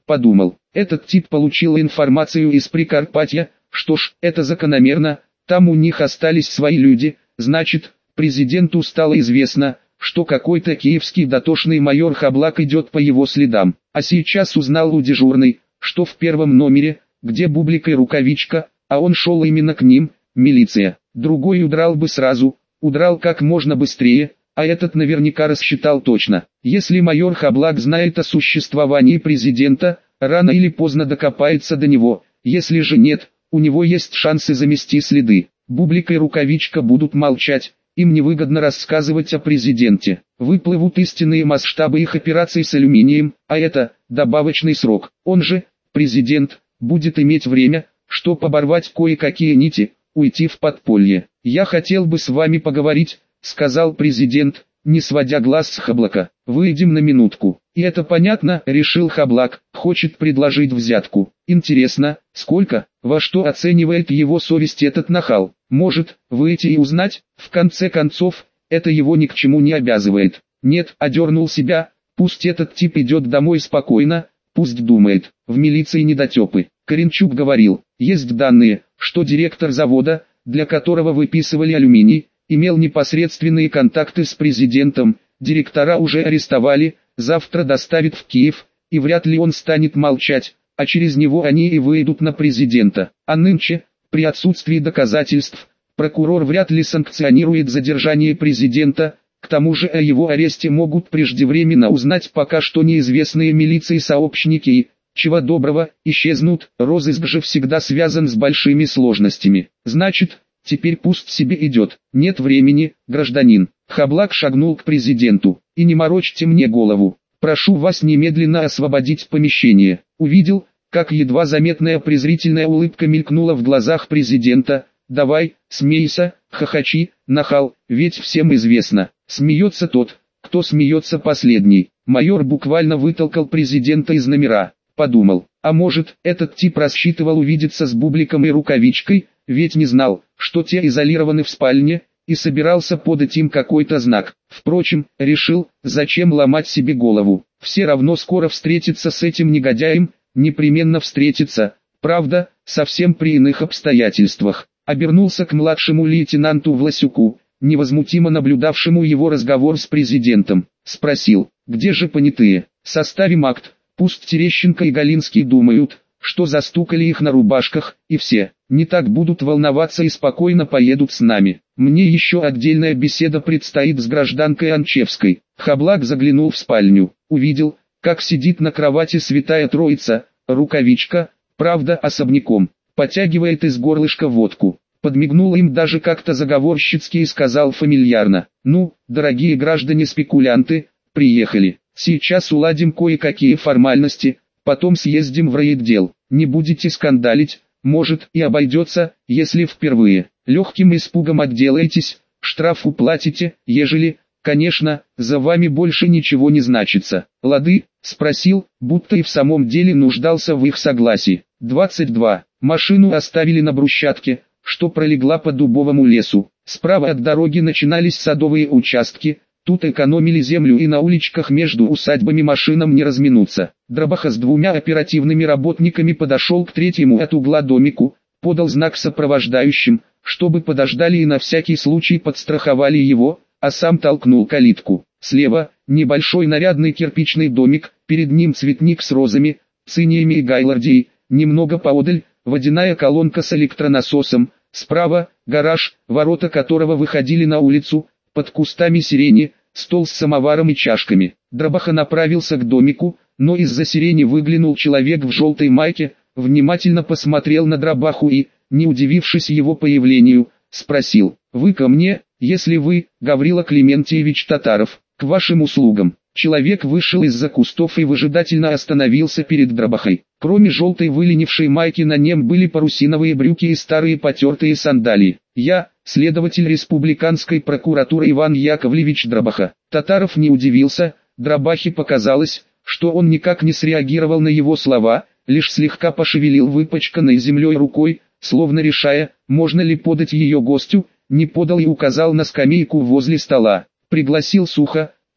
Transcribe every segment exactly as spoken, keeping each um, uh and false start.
подумал. Этот тип получил информацию из Прикарпатья, что ж, это закономерно, там у них остались свои люди, значит, президенту стало известно, что какой-то киевский дотошный майор Хаблак идет по его следам. А сейчас узнал у дежурной, что в первом номере, где Бублик и Рукавичка, а он шел именно к ним, милиция. Другой удрал бы сразу, удрал как можно быстрее, а этот наверняка рассчитал точно. Если майор Хаблак знает о существовании президента, рано или поздно докопается до него, если же нет, у него есть шансы замести следы. Бублик и Рукавичка будут молчать, им невыгодно рассказывать о президенте. Выплывут истинные масштабы их операций с алюминием, а это добавочный срок. Он же, президент, будет иметь время, чтобы оборвать кое-какие нити, уйти в подполье. «Я хотел бы с вами поговорить», — сказал президент, не сводя глаз с Хаблака. «Выйдем на минутку». «И это понятно», — решил Хаблак, — «хочет предложить взятку. Интересно, сколько, во что оценивает его совесть этот нахал? Может, выйти и узнать? В конце концов, это его ни к чему не обязывает». «Нет», — одернул себя, — «пусть этот тип идет домой спокойно, пусть думает, в милиции недотепы». Коренчук говорил, есть данные, что директор завода, для которого выписывали алюминий, имел непосредственные контакты с президентом, директора уже арестовали, завтра доставят в Киев, и вряд ли он станет молчать, а через него они и выйдут на президента. А нынче, при отсутствии доказательств, прокурор вряд ли санкционирует задержание президента, к тому же о его аресте могут преждевременно узнать пока что неизвестные милиции сообщники и, чего доброго, исчезнут. Розыск же всегда связан с большими сложностями. Значит, теперь пусть себе идет. Нет времени, гражданин. Хаблак шагнул к президенту. И не морочьте мне голову. Прошу вас немедленно освободить помещение. Увидел, как едва заметная презрительная улыбка мелькнула в глазах президента. Давай, смейся, хохочи, нахал, ведь всем известно. Смеется тот, кто смеется последний. Майор буквально вытолкал президента из номера. Подумал, а может, этот тип рассчитывал увидеться с Бубликом и Рукавичкой, ведь не знал, что те изолированы в спальне, и собирался подать им какой-то знак. Впрочем, решил, зачем ломать себе голову. Все равно скоро встретиться с этим негодяем, непременно встретиться, правда, совсем при иных обстоятельствах. Обернулся к младшему лейтенанту Власюку, невозмутимо наблюдавшему его разговор с президентом. Спросил, где же понятые? Составим акт. Пусть Терещенко и Галинский думают, что застукали их на рубашках, и все, не так будут волноваться и спокойно поедут с нами. Мне еще отдельная беседа предстоит с гражданкой Анчевской. Хаблак заглянул в спальню, увидел, как сидит на кровати Святая Троица, Рукавичка, правда особняком, потягивает из горлышка водку. Подмигнул им даже как-то заговорщицки и сказал фамильярно: «Ну, дорогие граждане-спекулянты, приехали. Сейчас уладим кое-какие формальности, потом съездим в райотдел. Не будете скандалить, может и обойдется, если впервые. Легким испугом отделаетесь, штраф уплатите, ежели, конечно, за вами больше ничего не значится». «Лады?» — спросил, будто и в самом деле нуждался в их согласии. двадцать два. Машину оставили на брусчатке, что пролегла по дубовому лесу. Справа от дороги начинались садовые участки. Тут экономили землю, и на уличках между усадьбами машинам не разминуться. Дробаха с двумя оперативными работниками подошел к третьему от угла домику, подал знак сопровождающим, чтобы подождали и на всякий случай подстраховали его, а сам толкнул калитку. Слева – небольшой нарядный кирпичный домик, перед ним цветник с розами, циниями и гайлардией, немного поодаль – водяная колонка с электронасосом, справа – гараж, ворота которого выходили на улицу. Под кустами сирени, стол с самоваром и чашками. Дробаха направился к домику, но из-за сирени выглянул человек в желтой майке, внимательно посмотрел на Дробаху и, не удивившись его появлению, спросил: «Вы ко мне, если вы, Гаврила Клементьевич Татаров, к вашим услугам?» Человек вышел из-за кустов и выжидательно остановился перед Дробахой. Кроме желтой выленившей майки на нем были парусиновые брюки и старые потертые сандалии. «Я, следователь республиканской прокуратуры Иван Яковлевич Дробаха». Татаров не удивился, Дробахе показалось, что он никак не среагировал на его слова, лишь слегка пошевелил выпачканной землей рукой, словно решая, можно ли подать ее гостю, не подал и указал на скамейку возле стола. Пригласил сухо,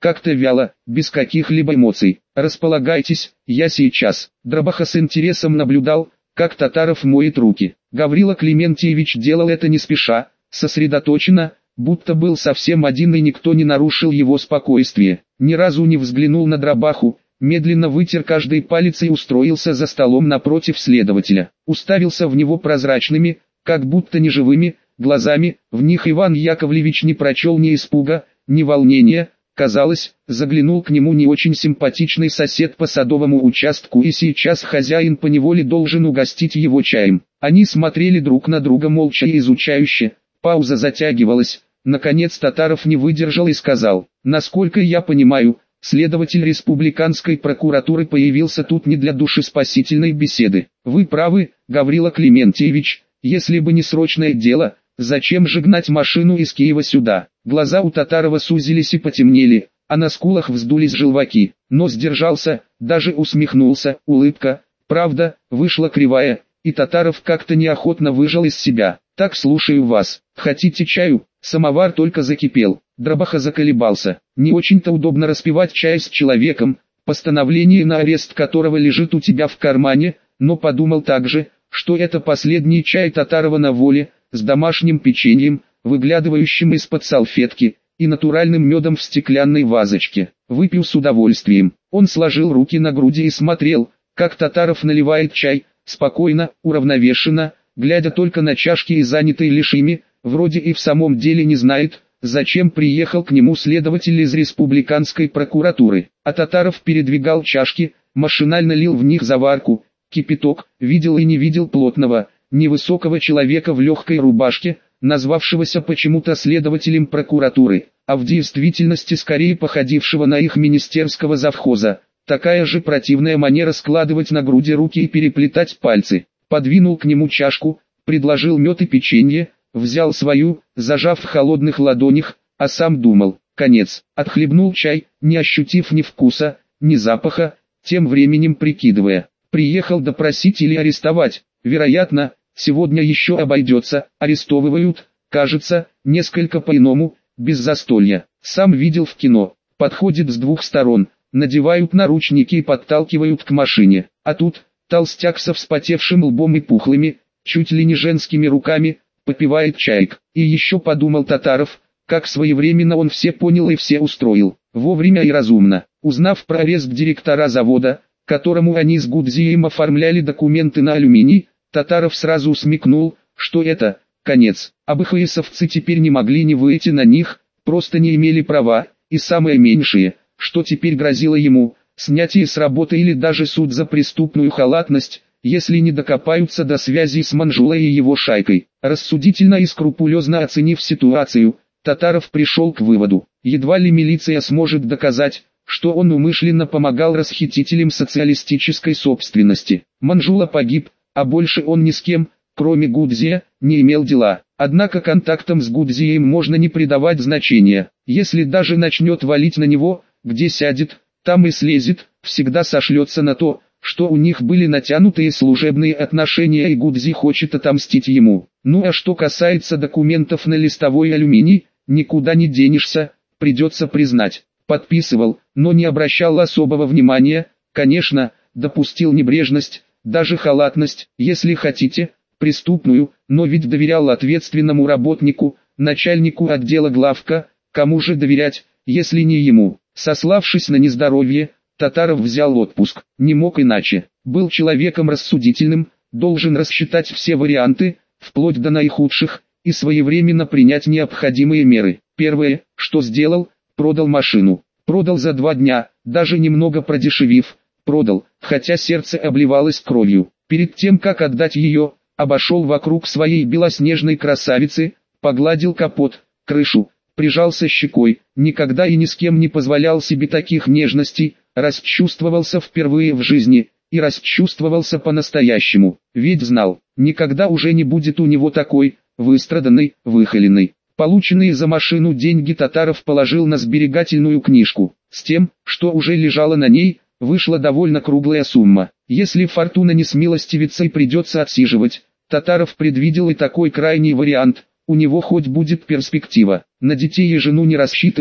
как-то вяло, без каких-либо эмоций. «Располагайтесь, я сейчас». Дробаха с интересом наблюдал, как Татаров моет руки. Гаврила Клементьевич делал это не спеша, сосредоточенно, будто был совсем один и никто не нарушил его спокойствие. Ни разу не взглянул на Дробаху, медленно вытер каждый палец и устроился за столом напротив следователя. Уставился в него прозрачными, как будто неживыми, глазами. В них Иван Яковлевич не прочел ни испуга, ни волнения. Казалось, заглянул к нему не очень симпатичный сосед по садовому участку, и сейчас хозяин поневоле должен угостить его чаем. Они смотрели друг на друга молча и изучающе. Пауза затягивалась. Наконец Татаров не выдержал и сказал: «Насколько я понимаю, следователь республиканской прокуратуры появился тут не для душеспасительной беседы. Вы правы, Гаврила Клементьевич, если бы не срочное дело, зачем же гнать машину из Киева сюда?» Глаза у Татарова сузились и потемнели, а на скулах вздулись желваки, но сдержался, даже усмехнулся. Улыбка, правда, вышла кривая, и Татаров как-то неохотно выжал из себя. «Так, слушаю вас. Хотите чаю?» Самовар только закипел. Дробаха заколебался. Не очень-то удобно распивать чай с человеком, постановление на арест которого лежит у тебя в кармане, но подумал также, что это последний чай Татарова на воле, с домашним печеньем, выглядывающим из-под салфетки, и натуральным медом в стеклянной вазочке. «Выпью с удовольствием». Он сложил руки на груди и смотрел, как Татаров наливает чай, спокойно, уравновешенно, глядя только на чашки и занятый лишь ими, вроде и в самом деле не знает, зачем приехал к нему следователь из республиканской прокуратуры. А Татаров передвигал чашки, машинально лил в них заварку, кипяток, видел и не видел плотного, невысокого человека в легкой рубашке, назвавшегося почему-то следователем прокуратуры, а в действительности скорее походившего на их министерского завхоза. Такая же противная манера складывать на груди руки и переплетать пальцы. Подвинул к нему чашку, предложил мед и печенье, взял свою, зажав в холодных ладонях, а сам думал: конец. Отхлебнул чай, не ощутив ни вкуса, ни запаха, тем временем прикидывая: приехал допросить или арестовать. Вероятно, сегодня еще обойдется. Арестовывают, кажется, несколько по-иному, без застолья. Сам видел в кино. Подходит с двух сторон, надевают наручники и подталкивают к машине. А тут толстяк со вспотевшим лбом и пухлыми, чуть ли не женскими руками, попивает чайк. И еще подумал Татаров, как своевременно он все понял и все устроил. Вовремя и разумно. Узнав про арест директора завода, которому они с Гудзием оформляли документы на алюминий, Татаров сразу смекнул, что это конец. АБХСовцы теперь не могли не выйти на них, просто не имели права, и самое меньшее, что теперь грозило ему, снятие с работы или даже суд за преступную халатность, если не докопаются до связи с Манжулой и его шайкой. Рассудительно и скрупулезно оценив ситуацию, Татаров пришел к выводу: едва ли милиция сможет доказать, что он умышленно помогал расхитителям социалистической собственности. Манжула погиб, а больше он ни с кем, кроме Гудзия, не имел дела. Однако контактам с Гудзием можно не придавать значения. Если даже начнет валить на него, где сядет, там и слезет, всегда сошлется на то, что у них были натянутые служебные отношения и Гудзи хочет отомстить ему. Ну а что касается документов на листовой алюминий, никуда не денешься, придется признать. Подписывал, но не обращал особого внимания, конечно, допустил небрежность, даже халатность, если хотите, преступную, но ведь доверял ответственному работнику, начальнику отдела главка. Кому же доверять, если не ему? Сославшись на нездоровье, Татаров взял отпуск. Не мог иначе. Был человеком рассудительным, должен рассчитать все варианты, вплоть до наихудших, и своевременно принять необходимые меры. Первое, что сделал, продал машину. Продал за два дня, даже немного продешевив. Продал, хотя сердце обливалось кровью. Перед тем, как отдать ее, обошел вокруг своей белоснежной красавицы, погладил капот, крышу, прижался щекой, никогда и ни с кем не позволял себе таких нежностей, расчувствовался впервые в жизни, и расчувствовался по-настоящему, ведь знал, никогда уже не будет у него такой, выстраданной, выхоленной. Полученные за машину деньги Татаров положил на сберегательную книжку, с тем, что уже лежало на ней, вышла довольно круглая сумма. Если фортуна не смилостивится и придется отсиживать, Татаров предвидел и такой крайний вариант, у него хоть будет перспектива. На детей и жену не рассчитывал,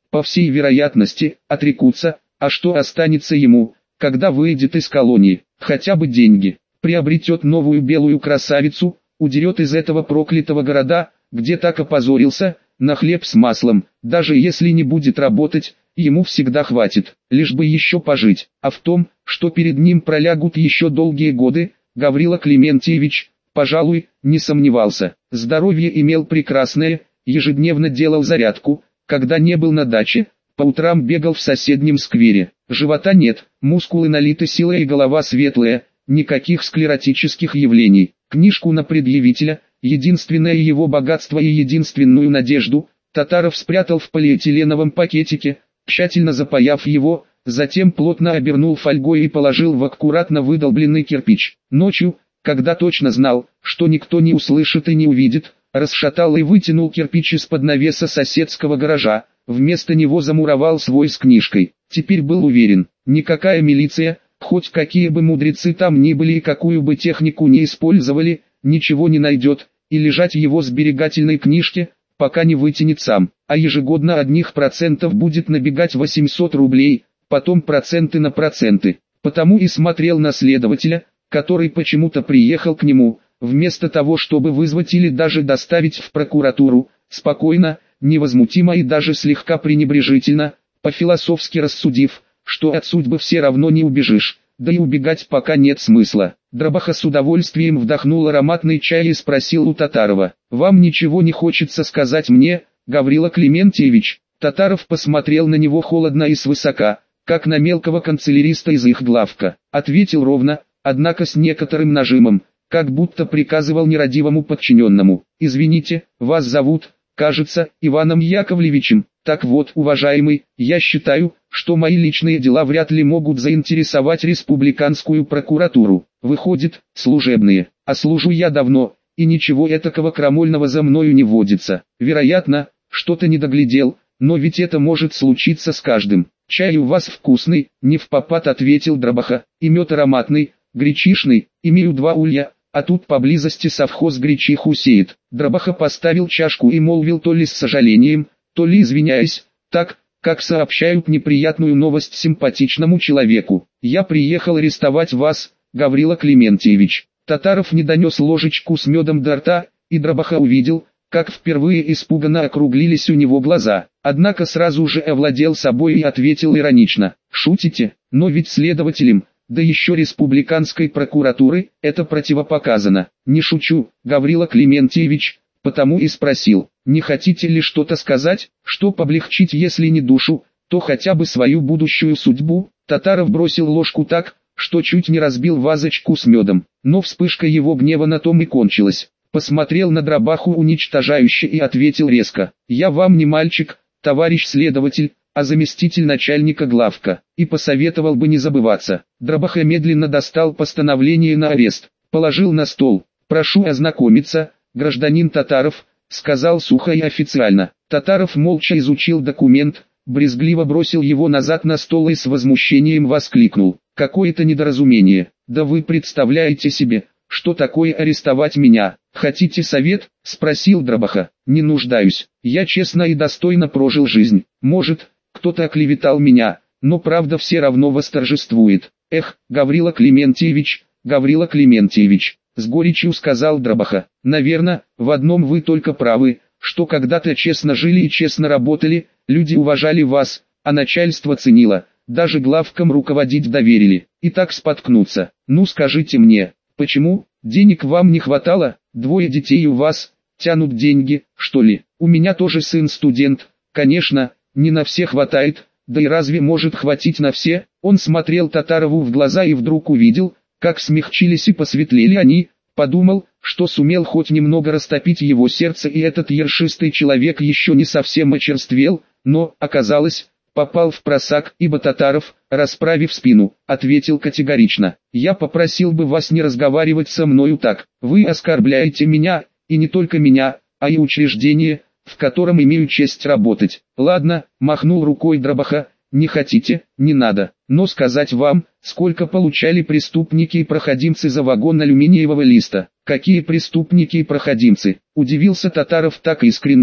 по всей вероятности, отрекутся, а что останется ему, когда выйдет из колонии? Хотя бы деньги. Приобретет новую белую красавицу, удерет из этого проклятого города, где так опозорился, на хлеб с маслом. Даже если не будет работать, ему всегда хватит, лишь бы еще пожить. А в том, что перед ним пролягут еще долгие годы, Гаврила Климентьевич, пожалуй, не сомневался. Здоровье имел прекрасное, ежедневно делал зарядку, когда не был на даче, по утрам бегал в соседнем сквере. Живота нет, мускулы налиты силой и голова светлая, никаких склеротических явлений. Книжку на предъявителя, единственное его богатство и единственную надежду, Татаров спрятал в полиэтиленовом пакетике, тщательно запаяв его, затем плотно обернул фольгой и положил в аккуратно выдолбленный кирпич. Ночью, когда точно знал, что никто не услышит и не увидит, расшатал и вытянул кирпич из-под навеса соседского гаража, вместо него замуровал свой с книжкой. Теперь был уверен, никакая милиция, хоть какие бы мудрецы там ни были и какую бы технику не использовали, ничего не найдет, и лежать в его сберегательной книжке, пока не вытянет сам, а ежегодно одних процентов будет набегать восемьсот рублей, потом проценты на проценты. Потому и смотрел на следователя, который почему-то приехал к нему, вместо того чтобы вызвать или даже доставить в прокуратуру, спокойно, невозмутимо и даже слегка пренебрежительно, по-философски рассудив, что от судьбы все равно не убежишь, да и убегать пока нет смысла. Дробаха с удовольствием вдохнул ароматный чай и спросил у Татарова: «Вам ничего не хочется сказать мне, Гаврила Климентьевич?» Татаров посмотрел на него холодно и свысока, как на мелкого канцеляриста из их главка. Ответил ровно, однако с некоторым нажимом, как будто приказывал нерадивому подчиненному: «Извините, вас зовут, кажется, Иваном Яковлевичем. Так вот, уважаемый, я считаю, что мои личные дела вряд ли могут заинтересовать республиканскую прокуратуру. Выходит, служебные, а служу я давно, и ничего этакого крамольного за мною не водится. Вероятно, что-то не доглядел, но ведь это может случиться с каждым. Чай у вас вкусный», — не впопад ответил Дробаха, — «и мед ароматный, гречишный, имею два улья, а тут поблизости совхоз гречиху сеет». Дробаха поставил чашку и молвил то ли с сожалением, то ли извиняясь, так, как сообщают неприятную новость симпатичному человеку: «Я приехал арестовать вас, Гаврила Климентьевич». Татаров не донес ложечку с медом до рта, и Дробаха увидел, как впервые испуганно округлились у него глаза. Однако сразу же овладел собой и ответил иронично: «Шутите? Но ведь следователям, да еще республиканской прокуратуры, это противопоказано». «Не шучу, Гаврила Климентьевич, потому и спросил, не хотите ли что-то сказать, чтоб облегчить если не душу, то хотя бы свою будущую судьбу?» Татаров бросил ложку так, что чуть не разбил вазочку с медом, но вспышка его гнева на том и кончилась. Посмотрел на Дробаху уничтожающе и ответил резко: «Я вам не мальчик, товарищ следователь, а заместитель начальника главка, и посоветовал бы не забываться». Дробаха медленно достал постановление на арест, положил на стол. «Прошу ознакомиться, гражданин Татаров», — сказал сухо и официально. Татаров молча изучил документ, брезгливо бросил его назад на стол и с возмущением воскликнул: «Какое-то недоразумение! Да вы представляете себе, что такое арестовать меня? Хотите совет?» — спросил Дробаха. «Не нуждаюсь. Я честно и достойно прожил жизнь. Может, кто-то оклеветал меня, но правда все равно восторжествует. Эх, Гаврила Климентьевич, Гаврила Климентьевич», — с горечью сказал Дробаха, — «наверное, в одном вы только правы, что когда-то честно жили и честно работали, люди уважали вас, а начальство ценило, даже главкам руководить доверили, и так споткнуться. Ну скажите мне, почему? Денег вам не хватало? Двое детей у вас, тянут деньги, что ли? У меня тоже сын студент, конечно, не на все хватает, да и разве может хватить на все?» Он смотрел Татарову в глаза и вдруг увидел, как смягчились и посветлели они, подумал, что сумел хоть немного растопить его сердце, и этот ершистый человек еще не совсем очерствел, но, оказалось, попал в просак, ибо Татаров, расправив спину, ответил категорично: «Я попросил бы вас не разговаривать со мною так, вы оскорбляете меня, и не только меня, а и учреждение, в котором имею честь работать». «Ладно», — махнул рукой Дробаха, — «не хотите, не надо, но сказать вам, сколько получали преступники и проходимцы за вагон алюминиевого листа». «Какие преступники и проходимцы?» — удивился Татаров так искренне,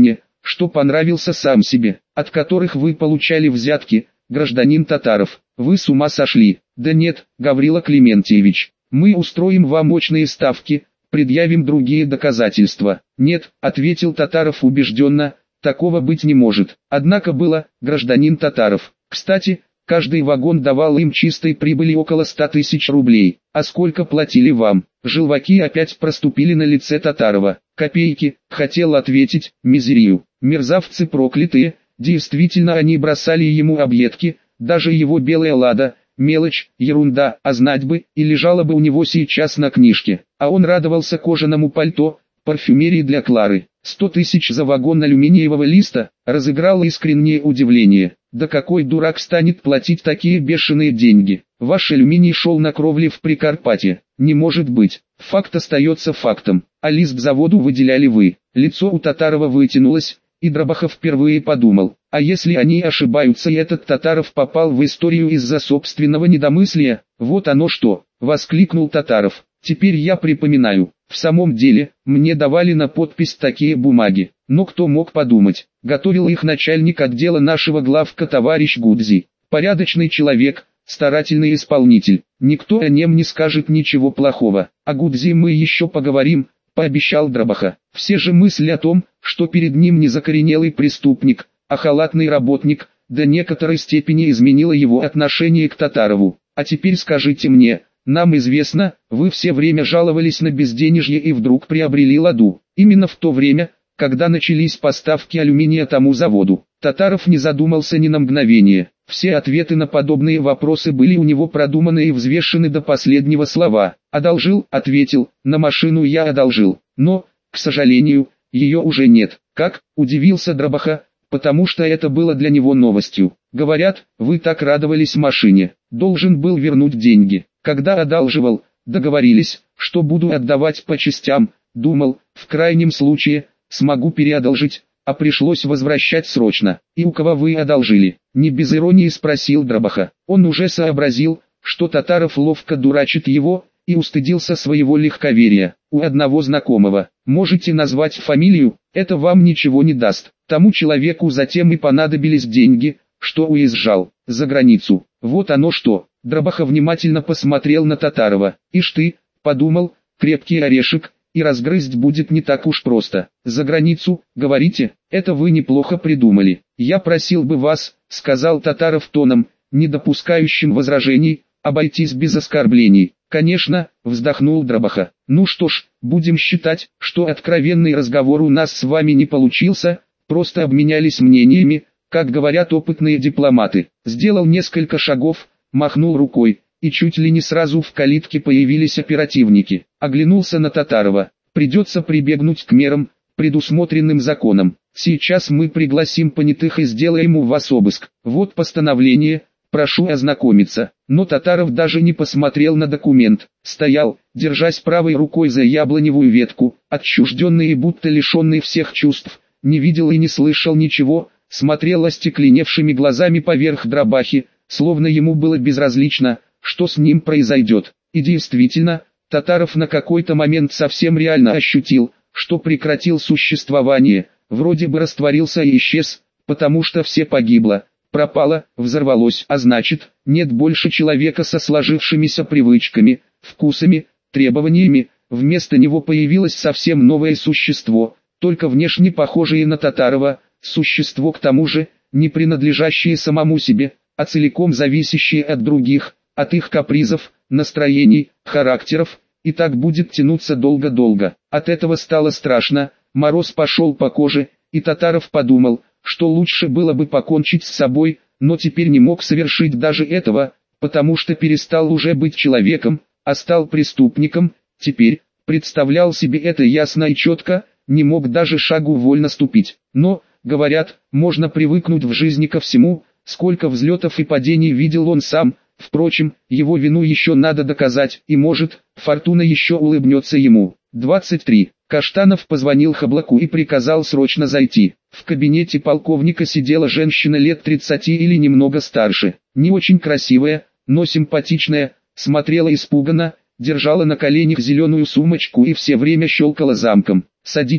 что понравился сам себе, от которых вы получали взятки, гражданин Татаров. Вы с ума сошли? Да нет, Гаврила Клементьевич, мы устроим вам очные ставки, предъявим другие доказательства. Нет, ответил Татаров убежденно, такого быть не может. Однако было, гражданин Татаров. Кстати, каждый вагон давал им чистой прибыли около ста тысяч рублей. А сколько платили вам? Желваки опять проступили на лице Татарова. Копейки, хотел ответить, мизерию. Мерзавцы проклятые, действительно они бросали ему объедки, даже его белая лада, мелочь, ерунда, а знать бы, и лежала бы у него сейчас на книжке. А он радовался кожаному пальто, парфюмерии для Клары. Сто тысяч за вагон алюминиевого листа, разыграло искреннее удивление. Да какой дурак станет платить такие бешеные деньги? Ваш алюминий шел на кровле в Прикарпатье. Не может быть. Факт остается фактом. А лист заводу выделяли вы. Лицо у Татарова вытянулось, и Дробахов впервые подумал, а если они ошибаются и этот Татаров попал в историю из-за собственного недомыслия? Вот оно что, воскликнул Татаров. Теперь я припоминаю, в самом деле, мне давали на подпись такие бумаги, но кто мог подумать, готовил их начальник отдела нашего главка товарищ Гудзи, порядочный человек, старательный исполнитель, никто о нем не скажет ничего плохого, о Гудзи мы еще поговорим, пообещал Дробаха. Все же мысли о том, что перед ним не закоренелый преступник, а халатный работник, до некоторой степени изменила его отношение к Татарову. А теперь скажите мне, нам известно, вы все время жаловались на безденежье и вдруг приобрели ладу. Именно в то время, когда начались поставки алюминия тому заводу. Татаров не задумался ни на мгновение. Все ответы на подобные вопросы были у него продуманы и взвешены до последнего слова. «Одолжил», — ответил, — «на машину я одолжил. Но, к сожалению, ее уже нет». «Как?» — удивился Дробаха, потому что это было для него новостью. «Говорят, вы так радовались машине. Должен был вернуть деньги. Когда одалживал, договорились, что буду отдавать по частям. Думал, в крайнем случае, смогу переодолжить, а пришлось возвращать срочно. И у кого вы одолжили?» Не без иронии спросил Дробаха. Он уже сообразил, что Татаров ловко дурачит его, и устыдился своего легковерия. «У одного знакомого. Можете назвать фамилию? Это вам ничего не даст. Тому человеку затем и понадобились деньги, что уезжал за границу. Вот оно что». Дробаха внимательно посмотрел на Татарова. «Ишь ты», — подумал, — «крепкий орешек, и разгрызть будет не так уж просто. За границу, говорите, это вы неплохо придумали. Я просил бы вас», — сказал Татаров тоном, не допускающим возражений, — «обойтись без оскорблений». «Конечно», — вздохнул Дробаха. «Ну что ж, будем считать, что откровенный разговор у нас с вами не получился, просто обменялись мнениями, как говорят опытные дипломаты». Сделал несколько шагов, махнул рукой, и чуть ли не сразу в калитке появились оперативники. Оглянулся на Татарова. «Придется прибегнуть к мерам, предусмотренным законом. Сейчас мы пригласим понятых и сделаем у вас обыск. Вот постановление, прошу ознакомиться». Но Татаров даже не посмотрел на документ. Стоял, держась правой рукой за яблоневую ветку, отчужденный и будто лишенный всех чувств, не видел и не слышал ничего, смотрел остекленевшими глазами поверх Дробахи, словно ему было безразлично, что с ним произойдет. И действительно, Татаров на какой-то момент совсем реально ощутил, что прекратил существование, вроде бы растворился и исчез, потому что все погибло, пропало, взорвалось, а значит, нет больше человека со сложившимися привычками, вкусами, требованиями, вместо него появилось совсем новое существо, только внешне похожее на Татарова, существо к тому же, не принадлежащее самому себе, а целиком зависящие от других, от их капризов, настроений, характеров, и так будет тянуться долго-долго. От этого стало страшно, мороз пошел по коже, и Татаров подумал, что лучше было бы покончить с собой, но теперь не мог совершить даже этого, потому что перестал уже быть человеком, а стал преступником, теперь, представлял себе это ясно и четко, не мог даже шагу вольно ступить. Но, говорят, можно привыкнуть в жизни ко всему. Сколько взлетов и падений видел он сам, впрочем, его вину еще надо доказать, и может, фортуна еще улыбнется ему. двадцать три. Каштанов позвонил Хаблаку и приказал срочно зайти. В кабинете полковника сидела женщина лет тридцати или немного старше, не очень красивая, но симпатичная, смотрела испуганно, держала на коленях зеленую сумочку и все время щелкала замком. «Садитесь»,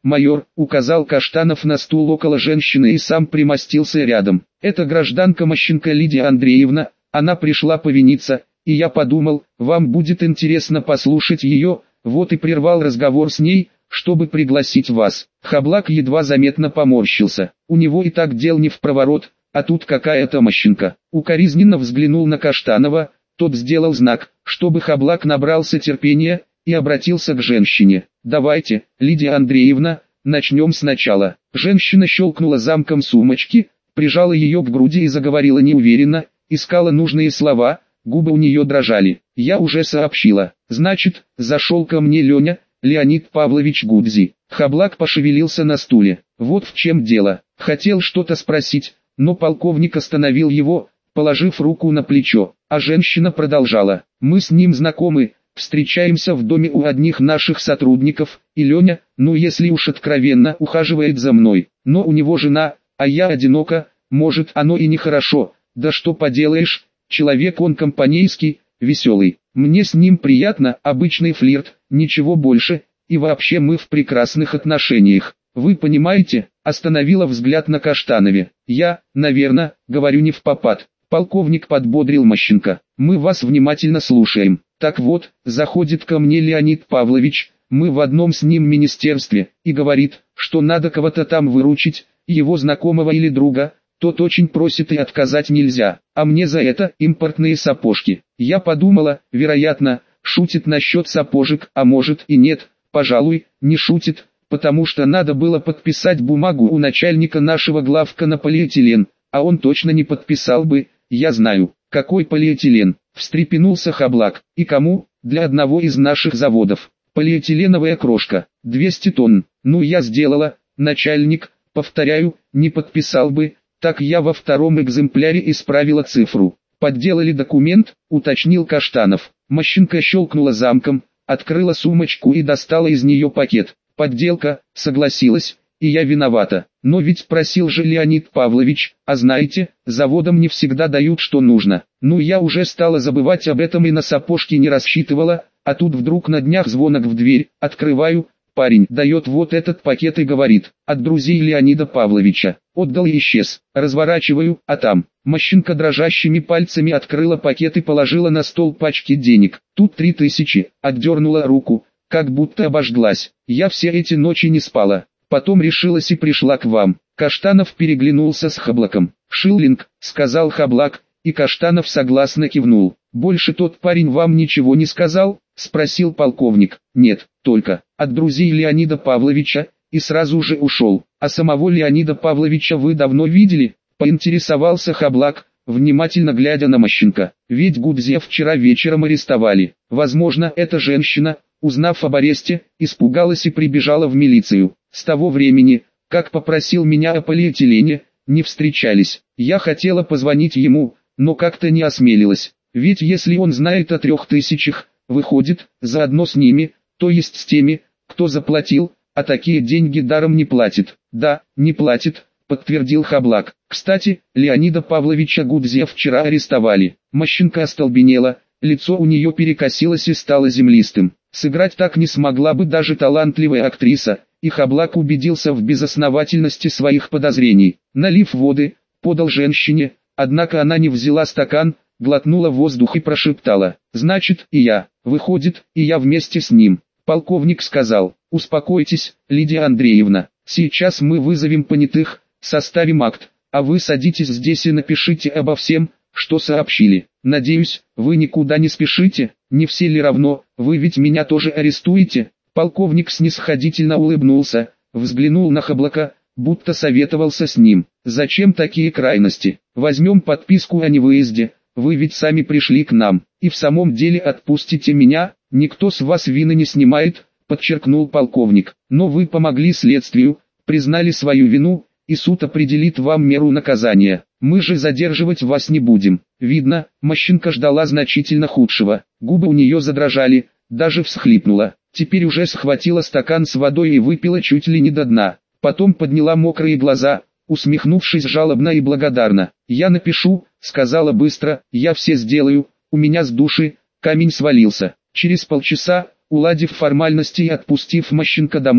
майор», — указал Каштанов на стул около женщины и сам примостился рядом. «Это гражданка Мощенко Лидия Андреевна, она пришла повиниться, и я подумал, вам будет интересно послушать ее, вот и прервал разговор с ней, чтобы пригласить вас». Хаблак едва заметно поморщился. У него и так дел не впроворот, а тут какая-то Мощенко. Укоризненно взглянул на Каштанова, тот сделал знак, чтобы Хаблак набрался терпения, и обратился к женщине. «Давайте, Лидия Андреевна, начнем сначала». Женщина щелкнула замком сумочки, прижала ее к груди и заговорила неуверенно, искала нужные слова, губы у нее дрожали. «Я уже сообщила. Значит, зашел ко мне Леня, Леонид Павлович Гудзи». Хаблак пошевелился на стуле. Вот в чем дело. Хотел что-то спросить, но полковник остановил его, положив руку на плечо, а женщина продолжала. «Мы с ним знакомы, встречаемся в доме у одних наших сотрудников, и Леня, ну если уж откровенно, ухаживает за мной, но у него жена, а я одинока, может оно и нехорошо, да что поделаешь, человек он компанейский, веселый, мне с ним приятно, обычный флирт, ничего больше, и вообще мы в прекрасных отношениях, вы понимаете?» Остановила взгляд на Каштанове. «Я, наверное, говорю не впопад». Полковник подбодрил Мощенко. «Мы вас внимательно слушаем. Так вот, заходит ко мне Леонид Павлович, мы в одном с ним министерстве, и говорит, что надо кого-то там выручить, его знакомого или друга, тот очень просит и отказать нельзя, а мне за это импортные сапожки». Я подумала, вероятно, шутит насчет сапожек, а может и нет, пожалуй, не шутит, потому что надо было подписать бумагу у начальника нашего главка на полиэтилен, а он точно не подписал бы. «Я знаю, какой полиэтилен», — встрепенулся Хаблак. «И кому?» «Для одного из наших заводов. Полиэтиленовая крошка, двести тонн. Ну я сделала, начальник, повторяю, не подписал бы, так я во втором экземпляре исправила цифру». «Подделали документ», — уточнил Каштанов. Мощенко щелкнула замком, открыла сумочку и достала из нее пакет. «Подделка», — согласилась, — «и я виновата. Но ведь просил же Леонид Павлович, а знаете, заводам не всегда дают что нужно. Ну я уже стала забывать об этом и на сапожки не рассчитывала, а тут вдруг на днях звонок в дверь, открываю, парень дает вот этот пакет и говорит, от друзей Леонида Павловича. Отдал и исчез. Разворачиваю, а там». Мощенко дрожащими пальцами открыла пакет и положила на стол пачки денег. «Тут три тысячи», отдернула руку, как будто обожглась. «Я все эти ночи не спала. Потом решилась и пришла к вам». Каштанов переглянулся с Хаблаком. «Шиллинг», — сказал Хаблак, и Каштанов согласно кивнул. «Больше тот парень вам ничего не сказал?» — спросил полковник. «Нет, только от друзей Леонида Павловича, и сразу же ушел. А самого Леонида Павловича вы давно видели?» — поинтересовался Хаблак, внимательно глядя на Мощенко. «Ведь Гудзия вчера вечером арестовали. Возможно, эта женщина, узнав об аресте, испугалась и прибежала в милицию. С того времени, как попросил меня о полиэтилене, не встречались. Я хотела позвонить ему, но как-то не осмелилась. Ведь если он знает о трех тысячах, выходит, заодно с ними, то есть с теми, кто заплатил, а такие деньги даром не платит». «Да, не платит», — подтвердил Хаблак. «Кстати, Леонида Павловича Гудзия вчера арестовали». Мощенко остолбенела, лицо у нее перекосилось и стало землистым. Сыграть так не смогла бы даже талантливая актриса, и Хаблак убедился в безосновательности своих подозрений. Налив воды, подал женщине, однако она не взяла стакан, глотнула воздух и прошептала: «Значит, и я, выходит, и я вместе с ним». Полковник сказал: «Успокойтесь, Лидия Андреевна, сейчас мы вызовем понятых, составим акт, а вы садитесь здесь и напишите обо всем, что сообщили. Надеюсь, вы никуда не спешите, не все ли равно, вы ведь меня тоже арестуете?» Полковник снисходительно улыбнулся, взглянул на Хаблака, будто советовался с ним. «Зачем такие крайности? Возьмем подписку о невыезде, вы ведь сами пришли к нам, и в самом деле отпустите меня, никто с вас вины не снимает», подчеркнул полковник. «Но вы помогли следствию, признали свою вину, и суд определит вам меру наказания. Мы же задерживать вас не будем». Видно, Мощенко ждала значительно худшего, губы у нее задрожали, даже всхлипнула. Теперь уже схватила стакан с водой и выпила чуть ли не до дна. Потом подняла мокрые глаза, усмехнувшись жалобно и благодарно. «Я напишу», — сказала быстро, — «я все сделаю, у меня с души камень свалился». Через полчаса, уладив формальности и отпустив Мощенко домой,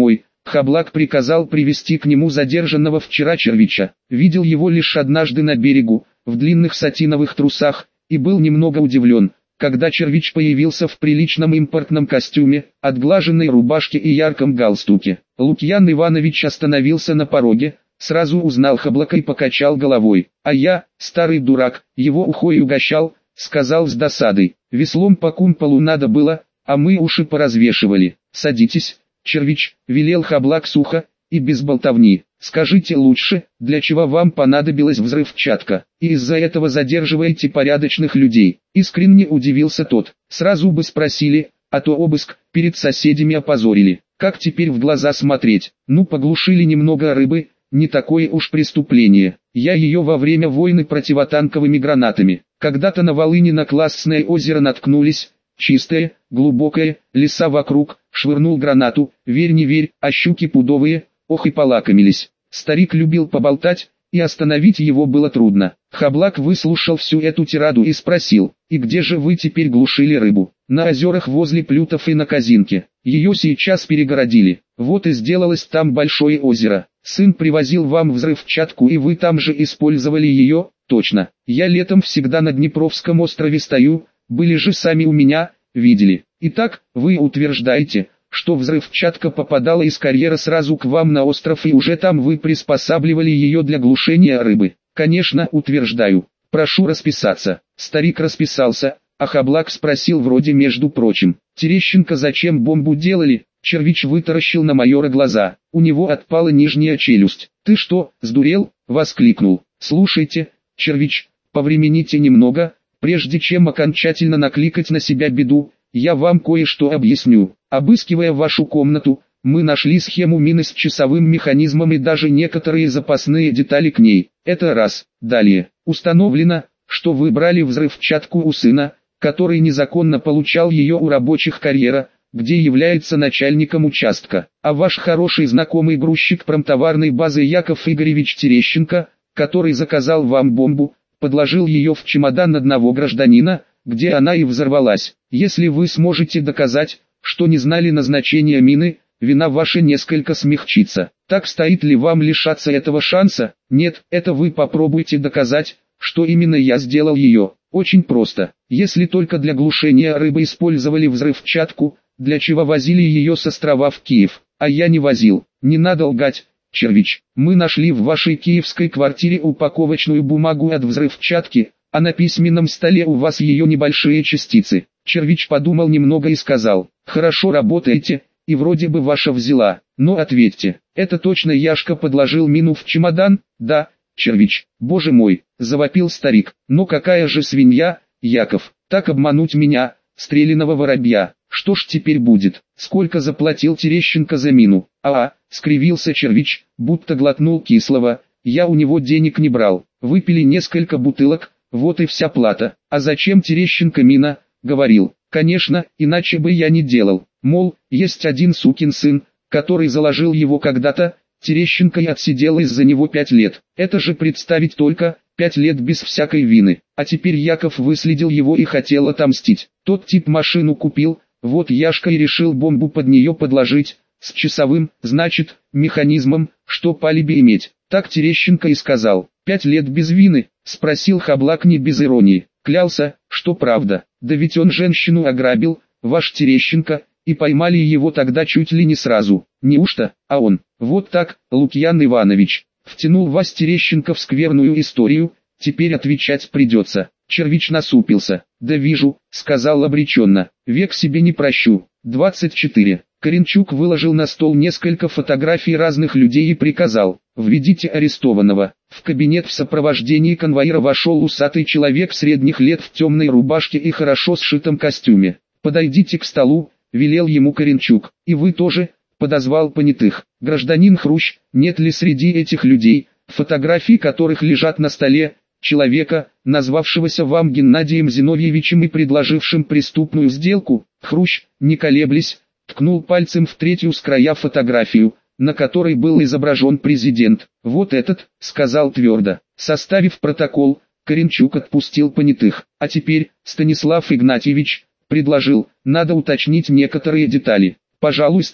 Хаблак приказал привести к нему задержанного вчера Червича. Видел его лишь однажды на берегу, в длинных сатиновых трусах, и был немного удивлен, когда Червич появился в приличном импортном костюме, отглаженной рубашке и ярком галстуке. Лукьян Иванович остановился на пороге, сразу узнал Хаблака и покачал головой. «А я, старый дурак, его ухой угощал», — сказал с досадой. «Веслом по кумполу надо было, а мы уши поразвешивали». «Садитесь, Червич», — велел Хаблак сухо и без болтовни. «Скажите лучше, для чего вам понадобилась взрывчатка, и из-за этого задерживаете порядочных людей?» Искренне удивился тот. «Сразу бы спросили, а то обыск, перед соседями опозорили. Как теперь в глаза смотреть? Ну, поглушили немного рыбы, не такое уж преступление. Я ее во время войны противотанковыми гранатами. Когда-то на Волыни на Классное озеро наткнулись, чистое, глубокое, леса вокруг, швырнул гранату, верь не верь, а щуки пудовые, ох и полакомились». Старик любил поболтать, и остановить его было трудно. Хаблак выслушал всю эту тираду и спросил: «И где же вы теперь глушили рыбу?» «На озерах возле Плютов и на Казинке. Ее сейчас перегородили. Вот и сделалось там большое озеро. Сын привозил вам взрывчатку, и вы там же использовали ее?» «Точно. Я летом всегда на Днепровском острове стою, были же сами у меня, видели. Итак, вы утверждаете, что взрывчатка попадала из карьера сразу к вам на остров, и уже там вы приспосабливали ее для глушения рыбы?» «Конечно, утверждаю. Прошу расписаться». Старик расписался, а Хаблак спросил вроде между прочим: «Терещенко, зачем бомбу делали?» Червич вытаращил на майора глаза. У него отпала нижняя челюсть. «Ты что, сдурел?» — воскликнул. «Слушайте, Червич, повремените немного, прежде чем окончательно накликать на себя беду. Я вам кое-что объясню. Обыскивая вашу комнату, мы нашли схему мины с часовым механизмом и даже некоторые запасные детали к ней. Это раз. Далее, установлено, что вы брали взрывчатку у сына, который незаконно получал ее у рабочих карьера, где является начальником участка. А ваш хороший знакомый грузчик промтоварной базы Яков Игоревич Терещенко, который заказал вам бомбу, подложил ее в чемодан одного гражданина, где она и взорвалась. Если вы сможете доказать, что не знали назначения мины, вина ваша несколько смягчится. Так стоит ли вам лишаться этого шанса? Нет, это вы попробуйте доказать, что именно я сделал ее. Очень просто. Если только для глушения рыбы использовали взрывчатку, для чего возили ее с острова в Киев? А я не возил. Не надо лгать, Червич. Мы нашли в вашей киевской квартире упаковочную бумагу от взрывчатки, а на письменном столе у вас ее небольшие частицы». Червич подумал немного и сказал: «Хорошо работаете, и вроде бы ваша взяла. Но ответьте, это точно Яшка подложил мину в чемодан?» «Да, Червич». «Боже мой», — завопил старик, «но какая же свинья, Яков, так обмануть меня, стреляного воробья. Что ж теперь будет? Сколько заплатил Терещенко за мину?» «А, — скривился Червич, будто глотнул кислого, — я у него денег не брал. Выпили несколько бутылок, вот и вся плата. А зачем Терещенко мина?» «Говорил, конечно, иначе бы я не делал. Мол, есть один сукин сын, который заложил его когда-то, Терещенко и отсидел из-за него пять лет. Это же представить только, пять лет без всякой вины. А теперь Яков выследил его и хотел отомстить. Тот тип машину купил, вот Яшка и решил бомбу под нее подложить, с часовым, значит, механизмом, что палиби иметь». Так Терещенко и сказал. «Пять лет без вины?» — спросил Хаблак не без иронии. «Клялся, что правда. Да ведь он женщину ограбил, ваш Терещенко, и поймали его тогда чуть ли не сразу. Неужто? А он, вот так, Лукьян Иванович, втянул вас Терещенко в скверную историю, теперь отвечать придется». Червич насупился. «Да вижу», — сказал обреченно, — «век себе не прощу». двадцать четыре. Коренчук выложил на стол несколько фотографий разных людей и приказал: «Введите арестованного». В кабинет в сопровождении конвоира вошел усатый человек средних лет в темной рубашке и хорошо сшитом костюме. «Подойдите к столу», — велел ему Коренчук. «И вы тоже», — подозвал понятых. «Гражданин Хрущ, нет ли среди этих людей, фотографий которых лежат на столе, человека, назвавшегося вам Геннадием Зиновьевичем и предложившим преступную сделку?» Хрущ, не колеблясь, ткнул пальцем в третью с края фотографию, на которой был изображен президент. «Вот этот», — сказал твердо. Составив протокол, Коренчук отпустил понятых. «А теперь, Станислав Игнатьевич», — предложил, — «надо уточнить некоторые детали». «Пожалуйста»,